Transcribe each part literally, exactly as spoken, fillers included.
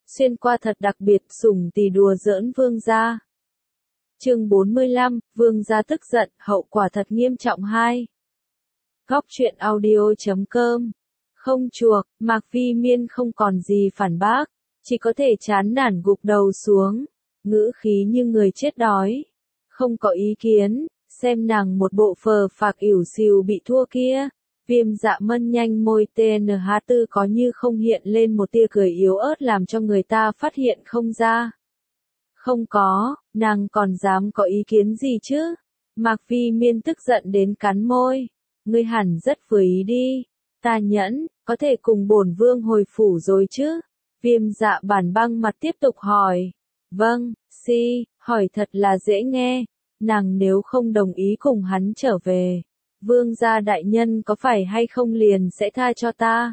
xuyên qua thật đặc biệt sủng tì đùa giỡn vương gia. Chương bốn mươi lăm, vương gia tức giận, hậu quả thật nghiêm trọng hai. Góc truyện audio chấm com. Không chuộc, Mạc Vi Miên không còn gì phản bác, chỉ có thể chán nản gục đầu xuống, ngữ khí như người chết đói. Không có ý kiến, xem nàng một bộ phờ phạc ỉu xìu bị thua kia. Viêm Dạ Mân nhanh môi tê en hát tư có như không hiện lên một tia cười yếu ớt làm cho người ta phát hiện không ra. Không có, nàng còn dám có ý kiến gì chứ? Mạc Vi Miên tức giận đến cắn môi. Ngươi hẳn rất vừa ý đi. Ta nhẫn, có thể cùng bổn vương hồi phủ rồi chứ? Viêm Dạ Bản băng mặt tiếp tục hỏi. Vâng, si, hỏi thật là dễ nghe. Nàng nếu không đồng ý cùng hắn trở về, vương gia đại nhân có phải hay không liền sẽ tha cho ta?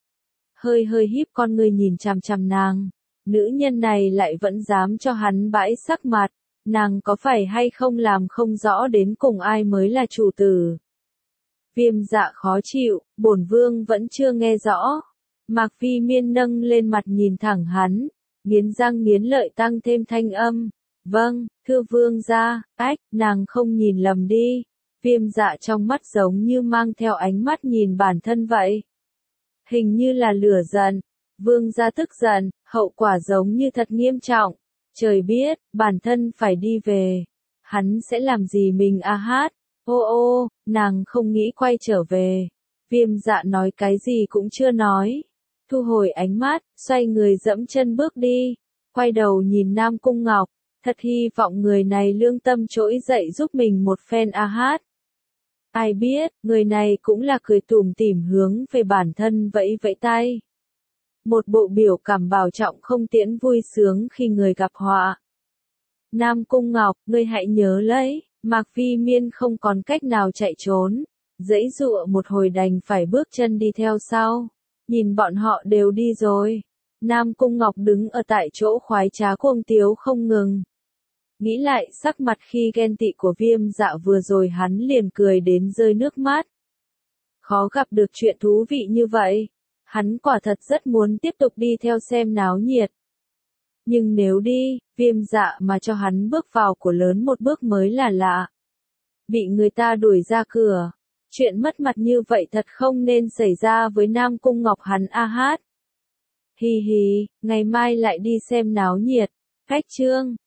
Hơi hơi híp con ngươi nhìn chằm chằm nàng, nữ nhân này lại vẫn dám cho hắn bãi sắc mặt, nàng có phải hay không làm không rõ đến cùng ai mới là chủ tử? Viêm Dạ khó chịu, bổn vương vẫn chưa nghe rõ. Mạc Vi Miên nâng lên mặt nhìn thẳng hắn, nghiến răng nghiến lợi tăng thêm thanh âm. Vâng, thưa vương gia, ách, nàng không nhìn lầm đi. Viêm Dạ trong mắt giống như mang theo ánh mắt nhìn bản thân vậy. Hình như là lửa giận. Vương gia tức giận, hậu quả giống như thật nghiêm trọng. Trời biết, bản thân phải đi về. Hắn sẽ làm gì mình a hát? Ô ô, nàng không nghĩ quay trở về. Viêm Dạ nói cái gì cũng chưa nói. Thu hồi ánh mắt, xoay người dẫm chân bước đi. Quay đầu nhìn Nam Cung Ngọc. Thật hy vọng người này lương tâm trỗi dậy giúp mình một phen a hát. Ai biết, người này cũng là cười tủm tỉm hướng về bản thân vẫy vẫy tay. Một bộ biểu cảm bảo trọng không tiễn vui sướng khi người gặp họa. Nam Cung Ngọc, ngươi hãy nhớ lấy, Mạc Vi Miên không còn cách nào chạy trốn. Giãy giụa một hồi đành phải bước chân đi theo sau. Nhìn bọn họ đều đi rồi. Nam Cung Ngọc đứng ở tại chỗ khoái trá cuồng tiếu không ngừng. Nghĩ lại sắc mặt khi ghen tị của Viêm Dạ vừa rồi hắn liền cười đến rơi nước mắt. Khó gặp được chuyện thú vị như vậy. Hắn quả thật rất muốn tiếp tục đi theo xem náo nhiệt. Nhưng nếu đi, Viêm Dạ mà cho hắn bước vào của lớn một bước mới là lạ. Bị người ta đuổi ra cửa. Chuyện mất mặt như vậy thật không nên xảy ra với Nam Cung Ngọc hắn a hát. Hì hì, ngày mai lại đi xem náo nhiệt. Cách chương.